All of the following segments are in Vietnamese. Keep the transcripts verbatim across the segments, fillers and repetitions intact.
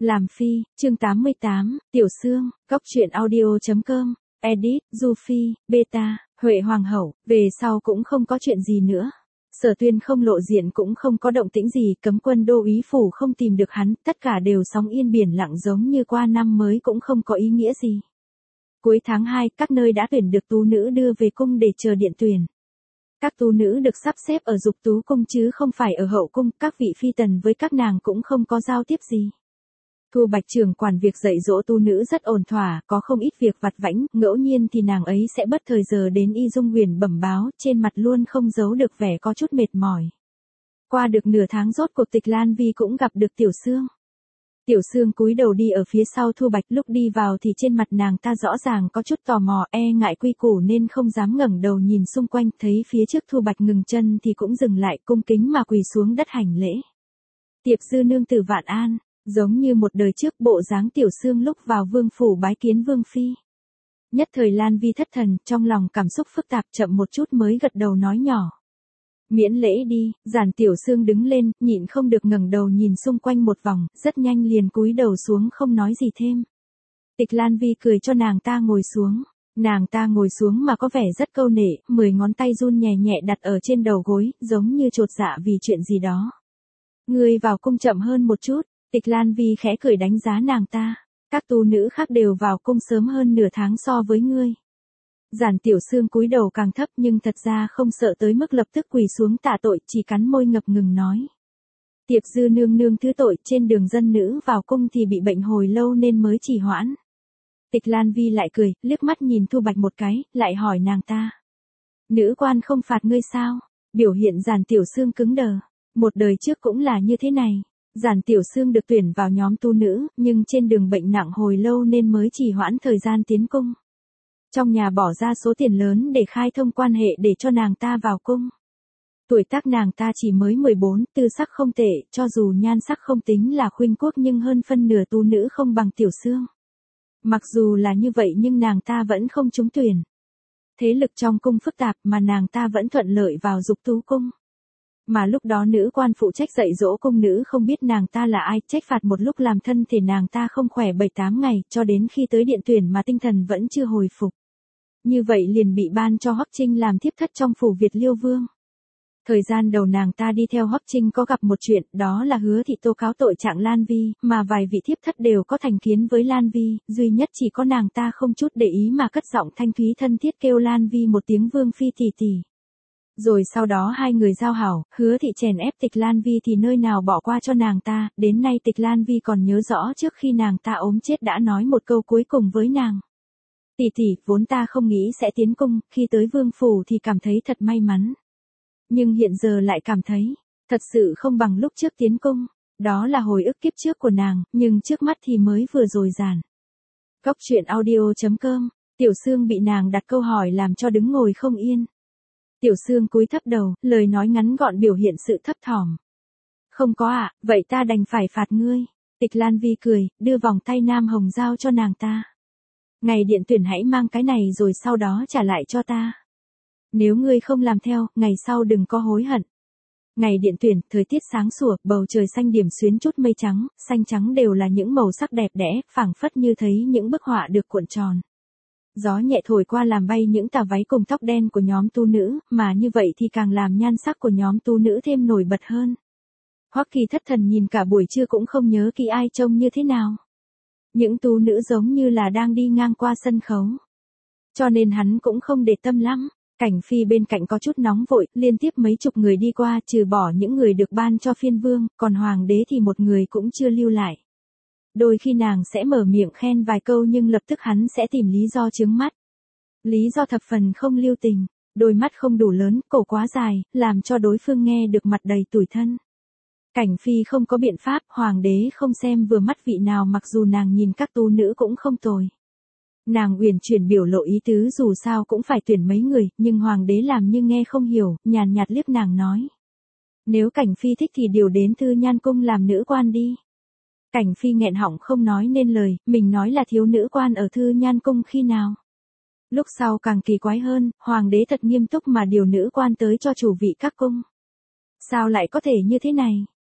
Làm phi, chương tám mươi tám, Tiểu Sương, Góc truyện audio.com, edit, Du Phi, Beta, Huệ Hoàng hậu, về sau cũng không có chuyện gì nữa. Sở Tuyên không lộ diện cũng không có động tĩnh gì, cấm quân đô úy phủ không tìm được hắn, tất cả đều sóng yên biển lặng giống như qua năm mới cũng không có ý nghĩa gì. Cuối tháng hai, các nơi đã tuyển được tú nữ đưa về cung để chờ điện tuyển. Các tú nữ được sắp xếp ở Dục Tú cung chứ không phải ở Hậu cung, các vị phi tần với các nàng cũng không có giao tiếp gì. Thu Bạch trưởng quản việc dạy dỗ tu nữ rất ổn thỏa, có không ít việc vặt vãnh, ngẫu nhiên thì nàng ấy sẽ bất thời giờ đến Y Dung Huyền bẩm báo, trên mặt luôn không giấu được vẻ có chút mệt mỏi. Qua được nửa tháng rốt cuộc Tịch Lan Vi cũng gặp được Tiểu Sương. Tiểu Sương cúi đầu đi ở phía sau Thu Bạch, lúc đi vào thì trên mặt nàng ta rõ ràng có chút tò mò, e ngại quy củ nên không dám ngẩng đầu nhìn xung quanh, thấy phía trước Thu Bạch ngừng chân thì cũng dừng lại, cung kính mà quỳ xuống đất hành lễ. Tiệp dư nương tử vạn an. Giống như một đời trước bộ dáng Tiểu Sương lúc vào vương phủ bái kiến vương phi. Nhất thời Lan Vi thất thần, trong lòng cảm xúc phức tạp, chậm một chút mới gật đầu nói nhỏ. Miễn lễ đi. Giản Tiểu Sương đứng lên, nhịn không được ngẩng đầu nhìn xung quanh một vòng, rất nhanh liền cúi đầu xuống không nói gì thêm. Tịch Lan Vi cười cho nàng ta ngồi xuống. Nàng ta ngồi xuống mà có vẻ rất câu nệ, mười ngón tay run nhẹ nhẹ đặt ở trên đầu gối, giống như chột dạ vì chuyện gì đó. Ngươi vào cung chậm hơn một chút. Tịch Lan Vi khẽ cười đánh giá nàng ta. Các tú nữ khác đều vào cung sớm hơn nửa tháng so với ngươi. Giản Tiểu Sương cúi đầu càng thấp nhưng thật ra không sợ tới mức lập tức quỳ xuống tạ tội, chỉ cắn môi ngập ngừng nói. Tiệp dư nương nương thứ tội, trên đường dân nữ vào cung thì bị bệnh hồi lâu nên mới trì hoãn. Tịch Lan Vi lại cười, liếc mắt nhìn Thu Bạch một cái, lại hỏi nàng ta. Nữ quan không phạt ngươi sao? Biểu hiện Giản Tiểu Sương cứng đờ. Một đời trước cũng là như thế này. Giản Tiểu Sương được tuyển vào nhóm tu nữ, nhưng trên đường bệnh nặng hồi lâu nên mới trì hoãn thời gian tiến cung. Trong nhà bỏ ra số tiền lớn để khai thông quan hệ để cho nàng ta vào cung. Tuổi tác nàng ta chỉ mới mười bốn, tư sắc không tệ, cho dù nhan sắc không tính là khuynh quốc nhưng hơn phân nửa tu nữ không bằng Tiểu Sương. Mặc dù là như vậy nhưng nàng ta vẫn không trúng tuyển. Thế lực trong cung phức tạp mà nàng ta vẫn thuận lợi vào Dục Tú cung. Mà lúc đó nữ quan phụ trách dạy dỗ cung nữ không biết nàng ta là ai, trách phạt một lúc làm thân thể nàng ta không khỏe bảy tám ngày, cho đến khi tới điện tuyển mà tinh thần vẫn chưa hồi phục. Như vậy liền bị ban cho Hoắc Trinh làm thiếp thất trong phủ Việt Liêu Vương. Thời gian đầu nàng ta đi theo Hoắc Trinh có gặp một chuyện, đó là hứa thị tố cáo tội trạng Lan Vi, mà vài vị thiếp thất đều có thành kiến với Lan Vi, duy nhất chỉ có nàng ta không chút để ý mà cất giọng thanh thúy thân thiết kêu Lan Vi một tiếng Vương phi tỷ tỷ. Rồi sau đó hai người giao hảo, hứa thị chèn ép Tịch Lan Vi thì nơi nào bỏ qua cho nàng ta, đến nay Tịch Lan Vi còn nhớ rõ trước khi nàng ta ốm chết đã nói một câu cuối cùng với nàng. Tỷ tỷ, vốn ta không nghĩ sẽ tiến cung, khi tới vương phủ thì cảm thấy thật may mắn. Nhưng hiện giờ lại cảm thấy, thật sự không bằng lúc trước tiến cung, đó là hồi ức kiếp trước của nàng, nhưng trước mắt thì mới vừa rồi giản. Góc truyện audio.com, Tiểu Sương bị nàng đặt câu hỏi làm cho đứng ngồi không yên. Tiểu Sương cúi thấp đầu, lời nói ngắn gọn biểu hiện sự thấp thỏm. Không có ạ, à, vậy ta đành phải phạt ngươi. Tịch Lan Vi cười, đưa vòng tay nam hồng giao cho nàng ta. Ngày điện tuyển hãy mang cái này rồi sau đó trả lại cho ta. Nếu ngươi không làm theo, ngày sau đừng có hối hận. Ngày điện tuyển, thời tiết sáng sủa, bầu trời xanh điểm xuyến chút mây trắng, xanh trắng đều là những màu sắc đẹp đẽ, phảng phất như thấy những bức họa được cuộn tròn. Gió nhẹ thổi qua làm bay những tà váy cùng tóc đen của nhóm tu nữ, mà như vậy thì càng làm nhan sắc của nhóm tu nữ thêm nổi bật hơn. Hoắc Kỳ thất thần nhìn cả buổi trưa cũng không nhớ kỹ ai trông như thế nào. Những tu nữ giống như là đang đi ngang qua sân khấu. Cho nên hắn cũng không để tâm lắm. Cảnh Phi bên cạnh có chút nóng vội, liên tiếp mấy chục người đi qua, trừ bỏ những người được ban cho phiên vương, còn hoàng đế thì một người cũng chưa lưu lại. Đôi khi nàng sẽ mở miệng khen vài câu nhưng lập tức hắn sẽ tìm lý do chướng mắt. Lý do thập phần không lưu tình, đôi mắt không đủ lớn, cổ quá dài, làm cho đối phương nghe được mặt đầy tủi thân. Cảnh Phi không có biện pháp, hoàng đế không xem vừa mắt vị nào mặc dù nàng nhìn các tú nữ cũng không tồi. Nàng uyển chuyển biểu lộ ý tứ dù sao cũng phải tuyển mấy người, nhưng hoàng đế làm như nghe không hiểu, nhàn nhạt liếc nàng nói. Nếu Cảnh Phi thích thì điều đến Thư Nhan cung làm nữ quan đi. Cảnh Phi nghẹn họng không nói nên lời, mình nói là thiếu nữ quan ở Thư Nhan cung khi nào. Lúc sau càng kỳ quái hơn, hoàng đế thật nghiêm túc mà điều nữ quan tới cho chủ vị các cung. Sao lại có thể như thế này?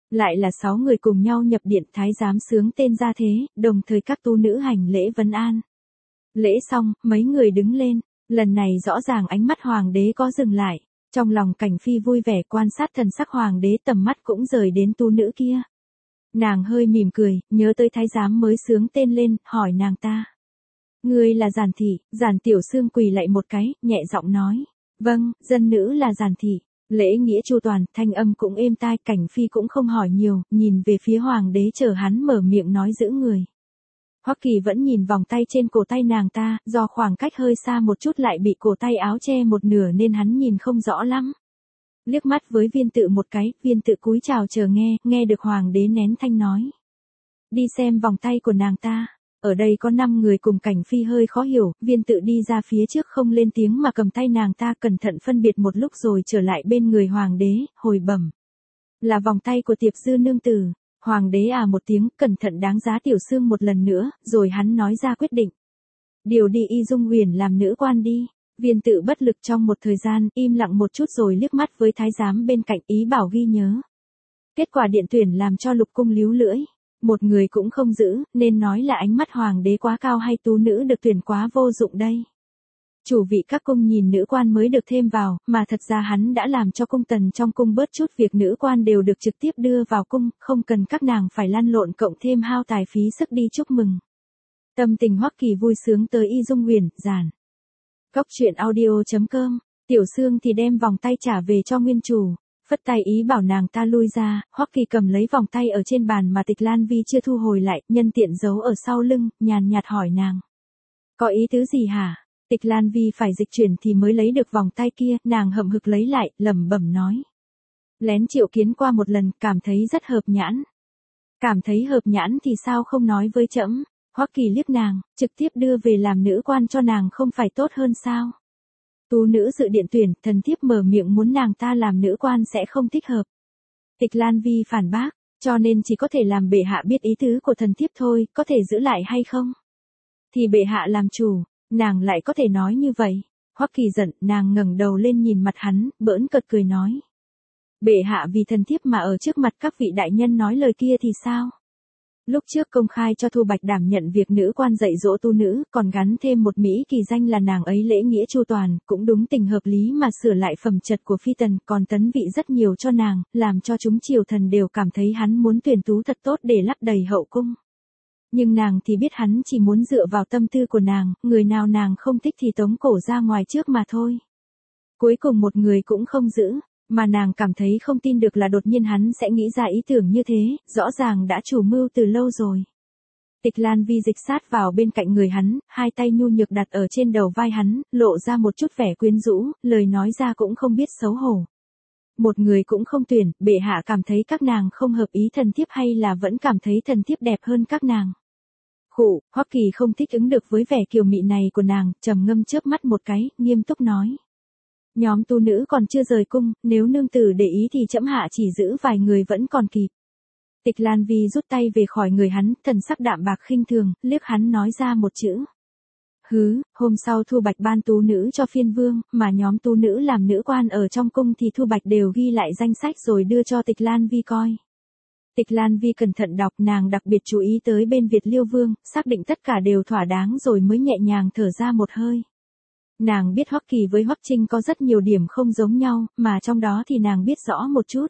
Lại là sáu người cùng nhau nhập điện, thái giám sướng tên ra thế, đồng thời các tu nữ hành lễ vấn an. Lễ xong, mấy người đứng lên, lần này rõ ràng ánh mắt hoàng đế có dừng lại, trong lòng Cảnh Phi vui vẻ quan sát thần sắc hoàng đế, tầm mắt cũng rời đến tu nữ kia. Nàng hơi mỉm cười, nhớ tới thái giám mới sướng tên lên, hỏi nàng ta. Ngươi là Giản thị? Giản Tiểu Xương quỳ lạy một cái, nhẹ giọng nói. Vâng, dân nữ là Giản thị. Lễ nghĩa chu toàn, thanh âm cũng êm tai, Cảnh Phi cũng không hỏi nhiều, nhìn về phía hoàng đế chờ hắn mở miệng nói giữ người. Hoắc Kỳ vẫn nhìn vòng tay trên cổ tay nàng ta, do khoảng cách hơi xa một chút lại bị cổ tay áo che một nửa nên hắn nhìn không rõ lắm. Liếc mắt với Viên Tự một cái, Viên Tự cúi chào chờ nghe, nghe được hoàng đế nén thanh nói. Đi xem vòng tay của nàng ta. Ở đây có năm người cùng Cảnh Phi hơi khó hiểu, Viên Tự đi ra phía trước không lên tiếng mà cầm tay nàng ta cẩn thận phân biệt một lúc rồi trở lại bên người hoàng đế, hồi bẩm. Là vòng tay của Tiệp Dư nương tử. Hoàng đế à một tiếng, cẩn thận đáng giá Tiểu Xương một lần nữa, rồi hắn nói ra quyết định. Điều đi Y Dung Huyền làm nữ quan đi. Viên Tự bất lực trong một thời gian, im lặng một chút rồi liếc mắt với thái giám bên cạnh, ý bảo ghi nhớ. Kết quả điện tuyển làm cho lục cung líu lưỡi. Một người cũng không giữ, nên nói là ánh mắt hoàng đế quá cao hay tú nữ được tuyển quá vô dụng đây. Chủ vị các cung nhìn nữ quan mới được thêm vào, mà thật ra hắn đã làm cho cung tần trong cung bớt chút việc, nữ quan đều được trực tiếp đưa vào cung, không cần các nàng phải lăn lộn cộng thêm hao tài phí sức đi chúc mừng. Tâm tình Hoắc Kỳ vui sướng tới Y Dung Huyền, Giản. Cốc truyện audio chấm com, Tiểu Xương thì đem vòng tay trả về cho nguyên chủ. Phất tay ý bảo nàng ta lui ra, Hoắc Kỳ cầm lấy vòng tay ở trên bàn mà Tịch Lan Vi chưa thu hồi lại, nhân tiện giấu ở sau lưng, nhàn nhạt hỏi nàng. Có ý tứ gì hả? Tịch Lan Vi phải dịch chuyển thì mới lấy được vòng tay kia, nàng hậm hực lấy lại, lẩm bẩm nói. Lén triệu kiến qua một lần, cảm thấy rất hợp nhãn. Cảm thấy hợp nhãn thì sao không nói với trẫm? Hoắc Kỳ liếc nàng, trực tiếp đưa về làm nữ quan cho nàng không phải tốt hơn sao? Tú nữ dự điện tuyển, thần thiếp mở miệng muốn nàng ta làm nữ quan sẽ không thích hợp. Tịch Lan Vi phản bác, cho nên chỉ có thể làm bệ hạ biết ý tứ của thần thiếp thôi, có thể giữ lại hay không? Thì bệ hạ làm chủ, nàng lại có thể nói như vậy. Hoắc Kỳ giận, nàng ngẩng đầu lên nhìn mặt hắn, bỡn cợt cười nói. Bệ hạ vì thần thiếp mà ở trước mặt các vị đại nhân nói lời kia thì sao? Lúc trước công khai cho Thu Bạch đảm nhận việc nữ quan dạy dỗ tu nữ, còn gắn thêm một mỹ kỳ danh là nàng ấy lễ nghĩa chu toàn, cũng đúng tình hợp lý mà sửa lại phẩm chất của phi tần, còn tấn vị rất nhiều cho nàng, làm cho chúng triều thần đều cảm thấy hắn muốn tuyển tú thật tốt để lấp đầy hậu cung. Nhưng nàng thì biết hắn chỉ muốn dựa vào tâm tư của nàng, người nào nàng không thích thì tống cổ ra ngoài trước mà thôi. Cuối cùng một người cũng không giữ. Mà nàng cảm thấy không tin được là đột nhiên hắn sẽ nghĩ ra ý tưởng như thế, rõ ràng đã chủ mưu từ lâu rồi. Tịch Lan Vi dịch sát vào bên cạnh người hắn, hai tay nhu nhược đặt ở trên đầu vai hắn, lộ ra một chút vẻ quyến rũ, lời nói ra cũng không biết xấu hổ. Một người cũng không tuyển, bệ hạ cảm thấy các nàng không hợp ý thần thiếp hay là vẫn cảm thấy thần thiếp đẹp hơn các nàng. Khụ, Hoắc Kỳ không thích ứng được với vẻ kiều mị này của nàng, trầm ngâm chớp mắt một cái, nghiêm túc nói. Nhóm tu nữ còn chưa rời cung, nếu nương tử để ý thì trẫm hạ chỉ giữ vài người vẫn còn kịp. Tịch Lan Vi rút tay về khỏi người hắn, thần sắc đạm bạc khinh thường, liếc hắn nói ra một chữ. Hứ, hôm sau Thu Bạch ban tú nữ cho phiên vương, mà nhóm tu nữ làm nữ quan ở trong cung thì Thu Bạch đều ghi lại danh sách rồi đưa cho Tịch Lan Vi coi. Tịch Lan Vi cẩn thận đọc, nàng đặc biệt chú ý tới bên Việt Liêu Vương, xác định tất cả đều thỏa đáng rồi mới nhẹ nhàng thở ra một hơi. Nàng biết Hoắc Kỳ với Hoắc Trinh có rất nhiều điểm không giống nhau, mà trong đó thì nàng biết rõ một chút.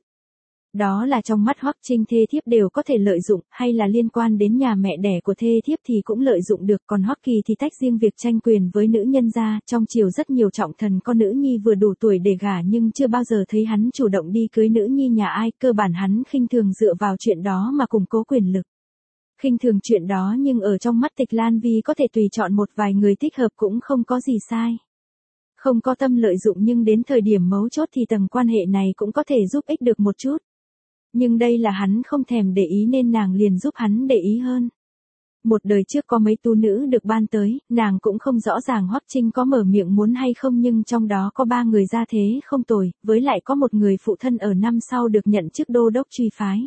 Đó là trong mắt Hoắc Trinh thê thiếp đều có thể lợi dụng, hay là liên quan đến nhà mẹ đẻ của thê thiếp thì cũng lợi dụng được, còn Hoắc Kỳ thì tách riêng việc tranh quyền với nữ nhân ra, trong triều rất nhiều trọng thần con nữ nhi vừa đủ tuổi để gả nhưng chưa bao giờ thấy hắn chủ động đi cưới nữ nhi nhà ai, cơ bản hắn khinh thường dựa vào chuyện đó mà củng cố quyền lực. Khinh thường chuyện đó nhưng ở trong mắt Tịch Lan Vi có thể tùy chọn một vài người thích hợp cũng không có gì sai. Không có tâm lợi dụng nhưng đến thời điểm mấu chốt thì tầng quan hệ này cũng có thể giúp ích được một chút. Nhưng đây là hắn không thèm để ý nên nàng liền giúp hắn để ý hơn. Một đời trước có mấy tu nữ được ban tới, nàng cũng không rõ ràng Hoắc Trinh có mở miệng muốn hay không nhưng trong đó có ba người gia thế không tồi, với lại có một người phụ thân ở năm sau được nhận chức đô đốc truy phái.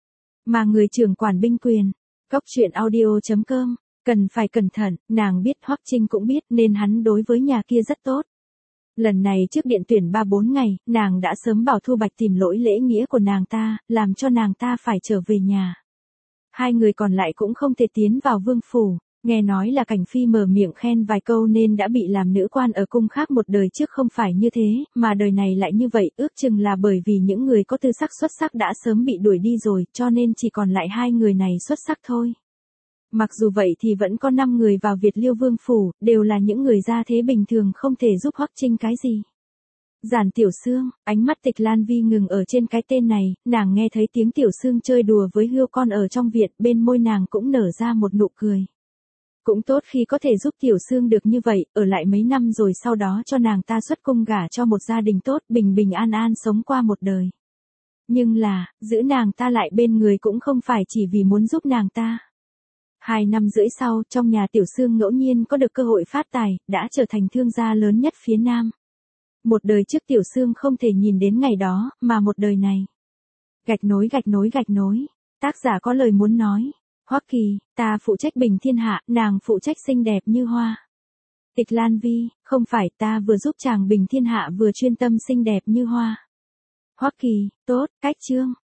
Mà người trưởng quản binh quyền. Cốc truyện audio chấm com, cần phải cẩn thận, nàng biết Hoắc Trinh cũng biết nên hắn đối với nhà kia rất tốt. Lần này trước điện tuyển ba bốn ngày, nàng đã sớm bảo Thu Bạch tìm lỗi lễ nghĩa của nàng ta, làm cho nàng ta phải trở về nhà. Hai người còn lại cũng không thể tiến vào vương phủ, nghe nói là Cảnh Phi mở miệng khen vài câu nên đã bị làm nữ quan ở cung khác một đời trước không phải như thế, mà đời này lại như vậy, ước chừng là bởi vì những người có tư sắc xuất sắc đã sớm bị đuổi đi rồi, cho nên chỉ còn lại hai người này xuất sắc thôi. Mặc dù vậy thì vẫn có năm người vào Việt Liêu Vương phủ, đều là những người gia thế bình thường không thể giúp Hoắc Trinh cái gì. Giản Tiểu Sương, ánh mắt Tịch Lan Vi ngừng ở trên cái tên này, nàng nghe thấy tiếng Tiểu Sương chơi đùa với hươu con ở trong viện, bên môi nàng cũng nở ra một nụ cười. Cũng tốt khi có thể giúp Tiểu Sương được như vậy, ở lại mấy năm rồi sau đó cho nàng ta xuất cung gả cho một gia đình tốt, bình bình an an sống qua một đời. Nhưng là, giữ nàng ta lại bên người cũng không phải chỉ vì muốn giúp nàng ta. Hai năm rưỡi sau, trong nhà Tiểu Sương ngẫu nhiên có được cơ hội phát tài, đã trở thành thương gia lớn nhất phía Nam. Một đời trước Tiểu Sương không thể nhìn đến ngày đó, mà một đời này. Gạch nối gạch nối gạch nối. Tác giả có lời muốn nói. Hoắc Kỳ, ta phụ trách bình thiên hạ, nàng phụ trách xinh đẹp như hoa. Tịch Lan Vi, không phải, ta vừa giúp chàng bình thiên hạ vừa chuyên tâm xinh đẹp như hoa. Hoắc Kỳ, tốt, cách chương.